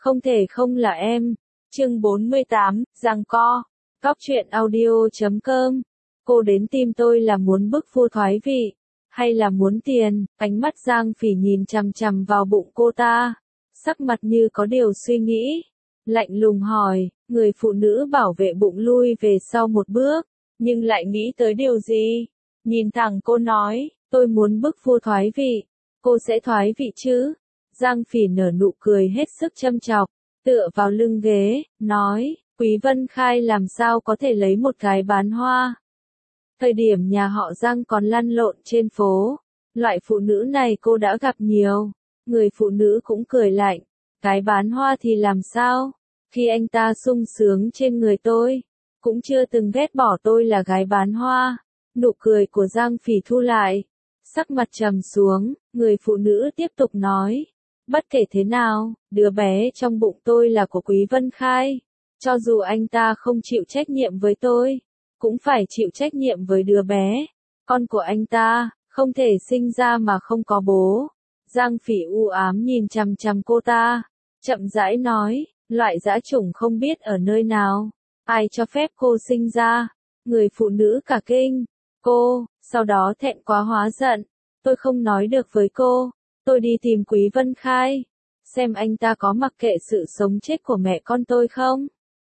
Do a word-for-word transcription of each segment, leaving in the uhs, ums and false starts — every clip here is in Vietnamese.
Không thể không là em. Chương bốn mươi tám, giằng co. Cóc truyện audio chấm com. Cô đến tìm tôi là muốn bức vua thoái vị, hay là muốn tiền? Ánh mắt Giang Phỉ nhìn chằm chằm vào bụng cô ta, sắc mặt như có điều suy nghĩ, lạnh lùng hỏi. Người phụ nữ bảo vệ bụng lui về sau một bước, nhưng lại nghĩ tới điều gì? Nhìn thẳng cô nói, tôi muốn bức vua thoái vị. Cô sẽ thoái vị chứ? Giang Phỉ nở nụ cười hết sức châm chọc, tựa vào lưng ghế, nói, Quý Vân Khai làm sao có thể lấy một cái bán hoa. Thời điểm nhà họ Giang còn lăn lộn trên phố, loại phụ nữ này cô đã gặp nhiều. Người phụ nữ cũng cười lạnh, cái bán hoa thì làm sao? Khi anh ta sung sướng trên người tôi, cũng chưa từng ghét bỏ tôi là gái bán hoa. Nụ cười của Giang Phỉ thu lại, sắc mặt trầm xuống, người phụ nữ tiếp tục nói, bất kể thế nào, đứa bé trong bụng tôi là của Quý Vân Khai. Cho dù anh ta không chịu trách nhiệm với tôi, cũng phải chịu trách nhiệm với đứa bé. Con của anh ta, không thể sinh ra mà không có bố. Giang Phỉ u ám nhìn chằm chằm cô ta, chậm rãi nói, loại dã chủng không biết ở nơi nào, ai cho phép cô sinh ra? Người phụ nữ cả kinh, cô, sau đó thẹn quá hóa giận, tôi không nói được với cô, tôi đi tìm Quý Vân Khai, xem anh ta có mặc kệ sự sống chết của mẹ con tôi không?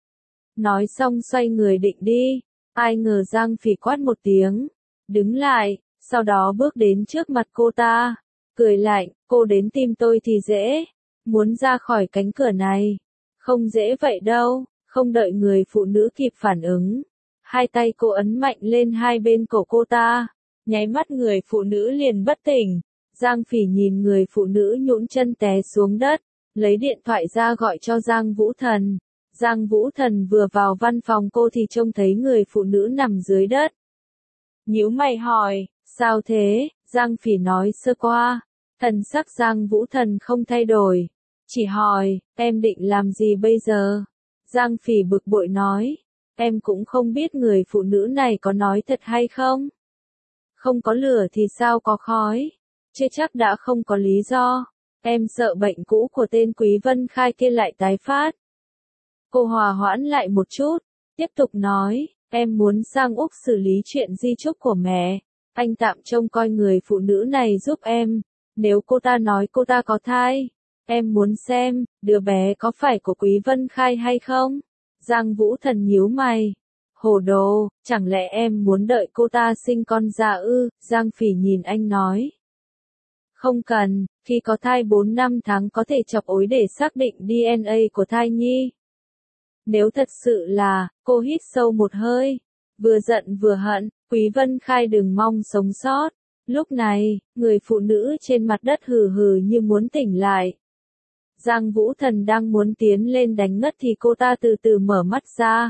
Nói xong xoay người định đi, ai ngờ Giang Phỉ quát một tiếng, đứng lại, sau đó bước đến trước mặt cô ta, cười lạnh, cô đến tìm tôi thì dễ, muốn ra khỏi cánh cửa này, không dễ vậy đâu. Không đợi người phụ nữ kịp phản ứng, hai tay cô ấn mạnh lên hai bên cổ cô ta, nháy mắt người phụ nữ liền bất tỉnh. Giang Phỉ nhìn người phụ nữ nhũn chân té xuống đất, lấy điện thoại ra gọi cho Giang Vũ Thần. Giang Vũ Thần vừa vào văn phòng cô thì trông thấy người phụ nữ nằm dưới đất. Nhíu mày hỏi, sao thế? Giang Phỉ nói sơ qua, thần sắc Giang Vũ Thần không thay đổi, chỉ hỏi, em định làm gì bây giờ? Giang Phỉ bực bội nói, em cũng không biết người phụ nữ này có nói thật hay không. Không có lửa thì sao có khói, chưa chắc đã không có lý do, em sợ bệnh cũ của tên Quý Vân Khai kia lại tái phát. Cô hòa hoãn lại một chút, tiếp tục nói, em muốn sang Úc xử lý chuyện di chúc của mẹ, anh tạm trông coi người phụ nữ này giúp em, nếu cô ta nói cô ta có thai, em muốn xem, đứa bé có phải của Quý Vân Khai hay không? Giang Vũ Thần nhíu mày. Hồ đồ, chẳng lẽ em muốn đợi cô ta sinh con ra ư? Giang Phỉ nhìn anh nói. Không cần, khi có thai bốn năm tháng có thể chọc ối để xác định đê en a của thai nhi. Nếu thật sự là, cô hít sâu một hơi, vừa giận vừa hận, Quý Vân Khai đừng mong sống sót. Lúc này, người phụ nữ trên mặt đất hừ hừ như muốn tỉnh lại. Giang Vũ Thần đang muốn tiến lên đánh ngất thì cô ta từ từ mở mắt ra.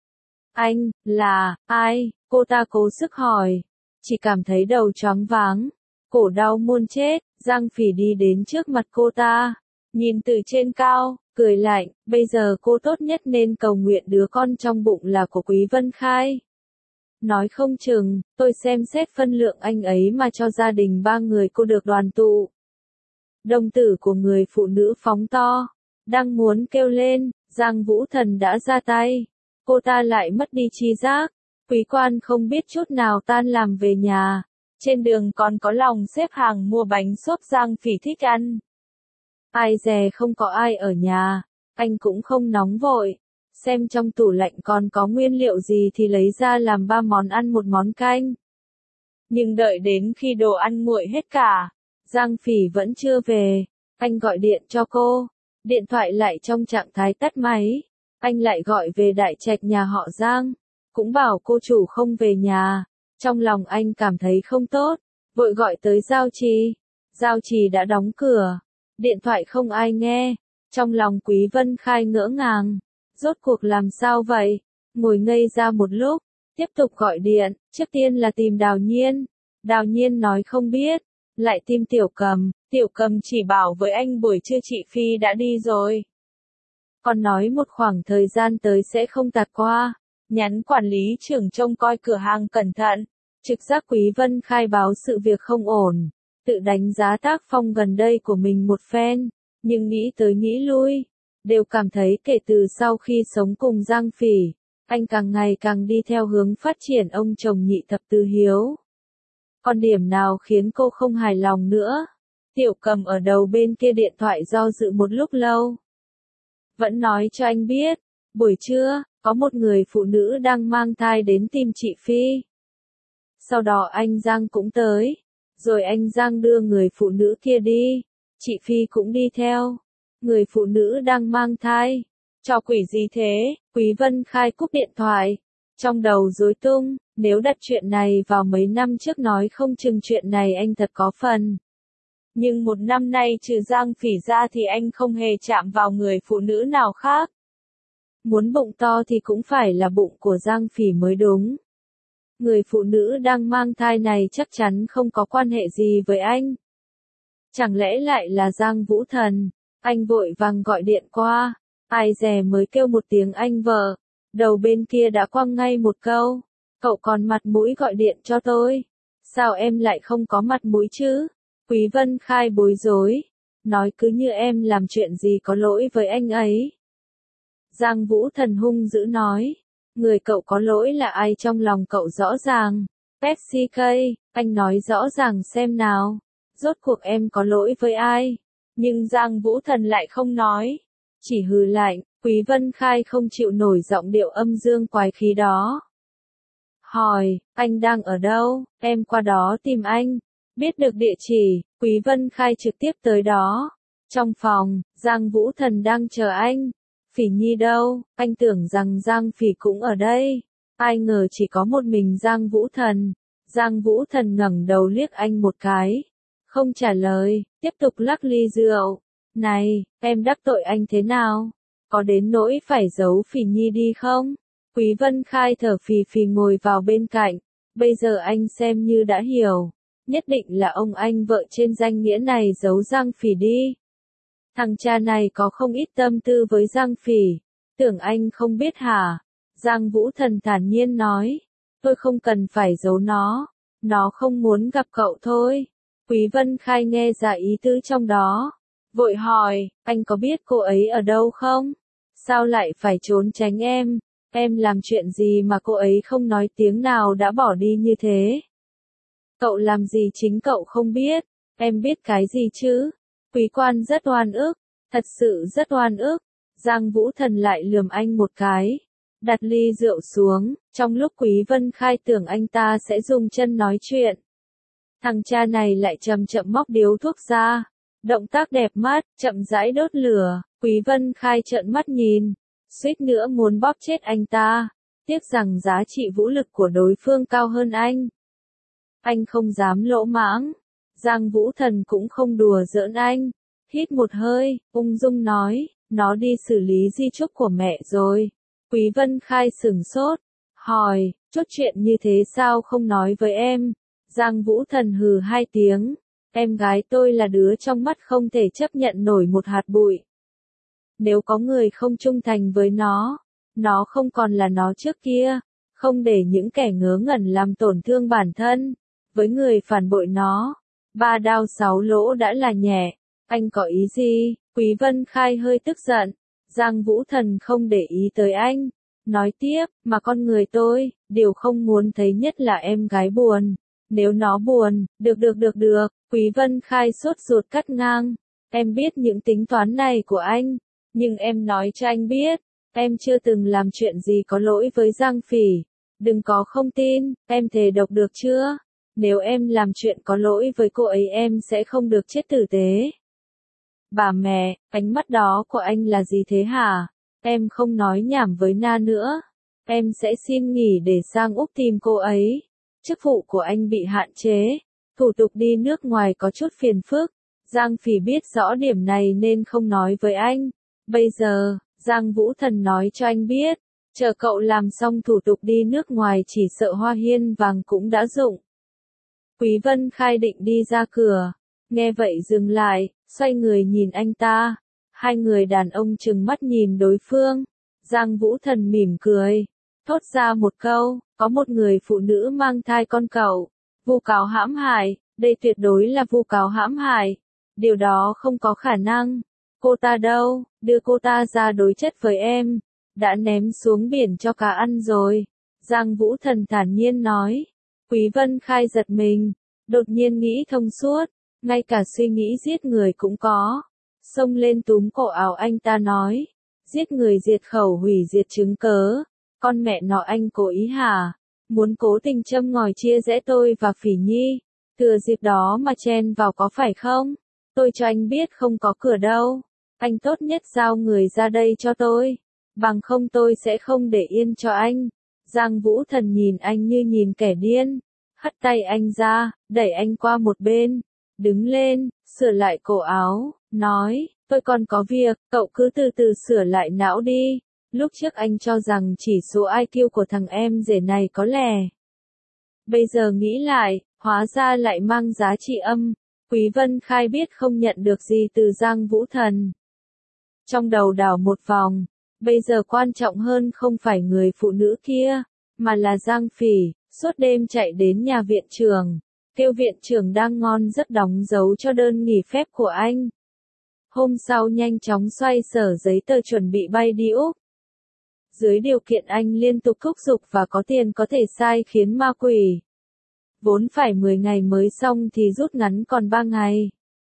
Anh, là, ai? Cô ta cố sức hỏi. Chỉ cảm thấy đầu choáng váng, cổ đau muôn chết. Giang Phỉ đi đến trước mặt cô ta, nhìn từ trên cao, cười lạnh, bây giờ cô tốt nhất nên cầu nguyện đứa con trong bụng là của Quý Vân Khai. Nói không chừng, tôi xem xét phân lượng anh ấy mà cho gia đình ba người cô được đoàn tụ. Đồng tử của người phụ nữ phóng to, đang muốn kêu lên, Giang Vũ Thần đã ra tay. Cô ta lại mất đi tri giác, Quý quan không biết chút nào tan làm về nhà. Trên đường còn có lòng xếp hàng mua bánh xốp Giang Phỉ thích ăn. Ai dè không có ai ở nhà, anh cũng không nóng vội. Xem trong tủ lạnh còn có nguyên liệu gì thì lấy ra làm ba món ăn một món canh. Nhưng đợi đến khi đồ ăn nguội hết cả, Giang Phỉ vẫn chưa về, anh gọi điện cho cô, điện thoại lại trong trạng thái tắt máy, anh lại gọi về đại trạch nhà họ Giang, cũng bảo cô chủ không về nhà, trong lòng anh cảm thấy không tốt, vội gọi tới Giao Trì, Giao Trì đã đóng cửa, điện thoại không ai nghe, trong lòng Quý Vân Khai ngỡ ngàng, rốt cuộc làm sao vậy, ngồi ngây ra một lúc, tiếp tục gọi điện, trước tiên là tìm Đào Nhiên, Đào Nhiên nói không biết. Lại tìm Tiểu Cầm, Tiểu Cầm chỉ bảo với anh buổi trưa chị Phi đã đi rồi. Còn nói một khoảng thời gian tới sẽ không tạt qua, nhắn quản lý trưởng trông coi cửa hàng cẩn thận, trực giác Quý Vân Khai báo sự việc không ổn, tự đánh giá tác phong gần đây của mình một phen, nhưng nghĩ tới nghĩ lui, đều cảm thấy kể từ sau khi sống cùng Giang Phỉ, anh càng ngày càng đi theo hướng phát triển ông chồng nhị thập tứ hiếu. Còn điểm nào khiến cô không hài lòng nữa? Tiểu Cầm ở đầu bên kia điện thoại do dự một lúc lâu. Vẫn nói cho anh biết, buổi trưa, có một người phụ nữ đang mang thai đến tìm chị Phi. Sau đó anh Giang cũng tới, rồi anh Giang đưa người phụ nữ kia đi, chị Phi cũng đi theo. Người phụ nữ đang mang thai. Trò quỷ gì thế? Quý Vân Khai cúp điện thoại. Trong đầu rối tung, nếu đặt chuyện này vào mấy năm trước nói không chừng chuyện này anh thật có phần. Nhưng một năm nay trừ Giang Phỉ ra thì anh không hề chạm vào người phụ nữ nào khác. Muốn bụng to thì cũng phải là bụng của Giang Phỉ mới đúng. Người phụ nữ đang mang thai này chắc chắn không có quan hệ gì với anh. Chẳng lẽ lại là Giang Vũ Thần? Anh vội vàng gọi điện qua. Ai dè mới kêu một tiếng anh vợ. Đầu bên kia đã quăng ngay một câu. Cậu còn mặt mũi gọi điện cho tôi. Sao em lại không có mặt mũi chứ? Quý Vân Khai bối rối. Nói cứ như em làm chuyện gì có lỗi với anh ấy. Giang Vũ Thần hung dữ nói. Người cậu có lỗi là ai trong lòng cậu rõ ràng. Pepsi K, anh nói rõ ràng xem nào. Rốt cuộc em có lỗi với ai? Nhưng Giang Vũ Thần lại không nói. Chỉ hừ lạnh, Quý Vân Khai không chịu nổi giọng điệu âm dương quái khí đó. Hỏi, anh đang ở đâu? Em qua đó tìm anh. Biết được địa chỉ, Quý Vân Khai trực tiếp tới đó. Trong phòng, Giang Vũ Thần đang chờ anh. Phỉ Nhi đâu? Anh tưởng rằng Giang Phỉ cũng ở đây. Ai ngờ chỉ có một mình Giang Vũ Thần. Giang Vũ Thần ngẩng đầu liếc anh một cái. Không trả lời, tiếp tục lắc ly rượu. Này, em đắc tội anh thế nào? Có đến nỗi phải giấu Phỉ Nhi đi không? Quý Vân Khai thở phì phì ngồi vào bên cạnh. Bây giờ anh xem như đã hiểu. Nhất định là ông anh vợ trên danh nghĩa này giấu Giang Phỉ đi. Thằng cha này có không ít tâm tư với Giang Phỉ. Tưởng anh không biết hả? Giang Vũ Thần thản nhiên nói. Tôi không cần phải giấu nó. Nó không muốn gặp cậu thôi. Quý Vân Khai nghe ra ý tứ trong đó. Vội hỏi, anh có biết cô ấy ở đâu không? Sao lại phải trốn tránh em? Em làm chuyện gì mà cô ấy không nói tiếng nào đã bỏ đi như thế? Cậu làm gì chính cậu không biết? Em biết cái gì chứ? Quý quan rất oan ức, thật sự rất oan ức. Giang Vũ Thần lại lườm anh một cái. Đặt ly rượu xuống, trong lúc Quý Vân Khai tưởng anh ta sẽ dùng chân nói chuyện. Thằng cha này lại chậm chậm móc điếu thuốc ra. Động tác đẹp mắt, chậm rãi đốt lửa. Quý Vân Khai trợn mắt nhìn. Suýt nữa muốn bóp chết anh ta. Tiếc rằng giá trị vũ lực của đối phương cao hơn anh. Anh không dám lỗ mãng. Giang Vũ Thần cũng không đùa giỡn anh. Hít một hơi, ung dung nói, nó đi xử lý di chúc của mẹ rồi. Quý Vân Khai sửng sốt. Hỏi, chốt chuyện như thế sao không nói với em? Giang Vũ Thần hừ hai tiếng. Em gái tôi là đứa trong mắt không thể chấp nhận nổi một hạt bụi. Nếu có người không trung thành với nó, nó không còn là nó trước kia. Không để những kẻ ngớ ngẩn làm tổn thương bản thân. Với người phản bội nó, ba đao sáu lỗ đã là nhẹ. Anh có ý gì? Quý Vân Khai hơi tức giận. Giang Vũ Thần không để ý tới anh. Nói tiếp, mà con người tôi, điều không muốn thấy nhất là em gái buồn. Nếu nó buồn, được được được được, Quý Vân Khai sốt ruột cắt ngang. Em biết những tính toán này của anh, nhưng em nói cho anh biết, em chưa từng làm chuyện gì có lỗi với Giang Phỉ. Đừng có không tin, em thề độc được chưa? Nếu em làm chuyện có lỗi với cô ấy em sẽ không được chết tử tế. Bà mẹ, ánh mắt đó của anh là gì thế hả? Em không nói nhảm với Na nữa. Em sẽ xin nghỉ để sang Úc tìm cô ấy. Chức vụ của anh bị hạn chế. Thủ tục đi nước ngoài có chút phiền phức. Giang Phỉ biết rõ điểm này nên không nói với anh. Bây giờ, Giang Vũ Thần nói cho anh biết. Chờ cậu làm xong thủ tục đi nước ngoài chỉ sợ hoa hiên vàng cũng đã rụng. Quý Vân Khai định đi ra cửa. Nghe vậy dừng lại, xoay người nhìn anh ta. Hai người đàn ông trừng mắt nhìn đối phương. Giang Vũ Thần mỉm cười. Thốt ra một câu, có một người phụ nữ mang thai con cậu. Vu cáo hãm hại, đây tuyệt đối là vu cáo hãm hại. Điều đó không có khả năng. Cô ta đâu, đưa cô ta ra đối chất với em, đã ném xuống biển cho cá ăn rồi. Giang Vũ Thần thản nhiên nói. Quý Vân Khai giật mình, đột nhiên nghĩ thông suốt, ngay cả suy nghĩ giết người cũng có. Xông lên túm cổ áo anh ta nói, giết người diệt khẩu hủy diệt chứng cớ, con mẹ nó anh cố ý hả? Muốn cố tình châm ngòi chia rẽ tôi và Phỉ Nhi, thừa dịp đó mà chen vào có phải không? Tôi cho anh biết không có cửa đâu, anh tốt nhất giao người ra đây cho tôi, bằng không tôi sẽ không để yên cho anh. Giang Vũ Thần nhìn anh như nhìn kẻ điên, hất tay anh ra, đẩy anh qua một bên, đứng lên, sửa lại cổ áo, nói, tôi còn có việc, cậu cứ từ từ sửa lại não đi. Lúc trước anh cho rằng chỉ số i kiu của thằng em rể này có lẻ. Bây giờ nghĩ lại, hóa ra lại mang giá trị âm. Quý Vân Khai biết không nhận được gì từ Giang Vũ Thần. Trong đầu đảo một vòng, bây giờ quan trọng hơn không phải người phụ nữ kia, mà là Giang Phỉ, suốt đêm chạy đến nhà viện trưởng, kêu viện trưởng đang ngon giấc đóng dấu cho đơn nghỉ phép của anh. Hôm sau nhanh chóng xoay sở giấy tờ chuẩn bị bay đi Úc. Dưới điều kiện anh liên tục thúc giục và có tiền có thể sai khiến ma quỷ. Vốn phải mười ngày mới xong thì rút ngắn còn ba ngày.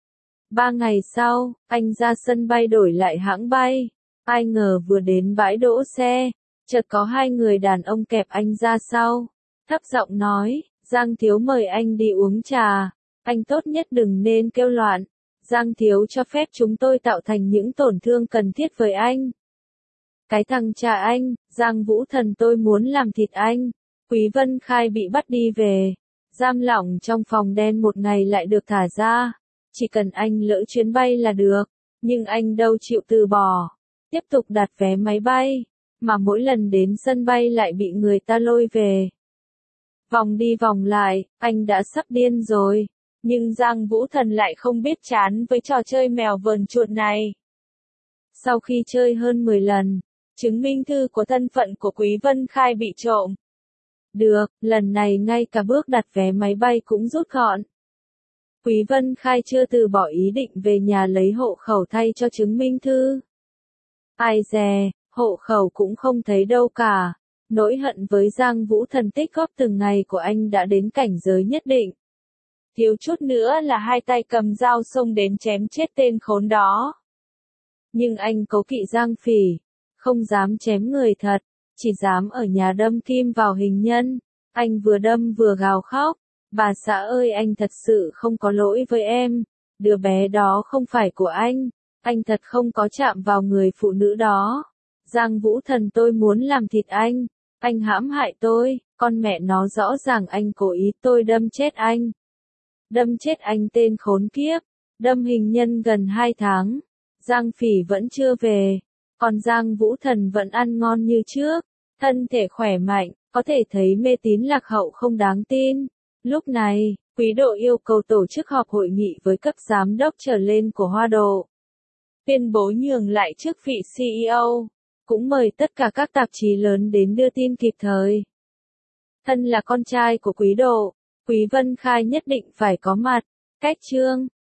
ba ngày sau, anh ra sân bay đổi lại hãng bay. Ai ngờ vừa đến bãi đỗ xe, chợt có hai người đàn ông kẹp anh ra sau. Thấp giọng nói, Giang Thiếu mời anh đi uống trà. Anh tốt nhất đừng nên kêu loạn. Giang Thiếu cho phép chúng tôi tạo thành những tổn thương cần thiết với anh. Cái thằng cha anh, Giang Vũ Thần tôi muốn làm thịt anh. Quý Vân Khai bị bắt đi về. Giam lỏng trong phòng đen một ngày lại được thả ra. Chỉ cần anh lỡ chuyến bay là được. Nhưng anh đâu chịu từ bỏ. Tiếp tục đặt vé máy bay. Mà mỗi lần đến sân bay lại bị người ta lôi về. Vòng đi vòng lại, anh đã sắp điên rồi. Nhưng Giang Vũ Thần lại không biết chán với trò chơi mèo vờn chuột này. Sau khi chơi hơn mười lần, chứng minh thư của thân phận của Quý Vân Khai bị trộm. Được, lần này ngay cả bước đặt vé máy bay cũng rút gọn. Quý Vân Khai chưa từ bỏ ý định về nhà lấy hộ khẩu thay cho chứng minh thư. Ai dè, hộ khẩu cũng không thấy đâu cả. Nỗi hận với Giang Vũ Thần tích góp từng ngày của anh đã đến cảnh giới nhất định. Thiếu chút nữa là hai tay cầm dao xông đến chém chết tên khốn đó. Nhưng anh cố kỵ Giang Phỉ, không dám chém người thật, chỉ dám ở nhà đâm kim vào hình nhân. Anh vừa đâm vừa gào khóc, bà xã ơi anh thật sự không có lỗi với em, đứa bé đó không phải của anh, anh thật không có chạm vào người phụ nữ đó. Giang Vũ Thần tôi muốn làm thịt anh, anh hãm hại tôi, con mẹ nó rõ ràng anh cố ý tôi đâm chết anh. Đâm chết anh tên khốn kiếp, đâm hình nhân gần hai tháng, Giang Phỉ vẫn chưa về, còn Giang Vũ Thần vẫn ăn ngon như trước, thân thể khỏe mạnh, có thể thấy mê tín lạc hậu không đáng tin. Lúc này, Quý Độ yêu cầu tổ chức họp hội nghị với cấp giám đốc trở lên của Hoa Độ. Tuyên bố nhường lại chức vị xê e ô, cũng mời tất cả các tạp chí lớn đến đưa tin kịp thời. Thân là con trai của Quý Độ, Quý Vân Khai nhất định phải có mặt. Cách chương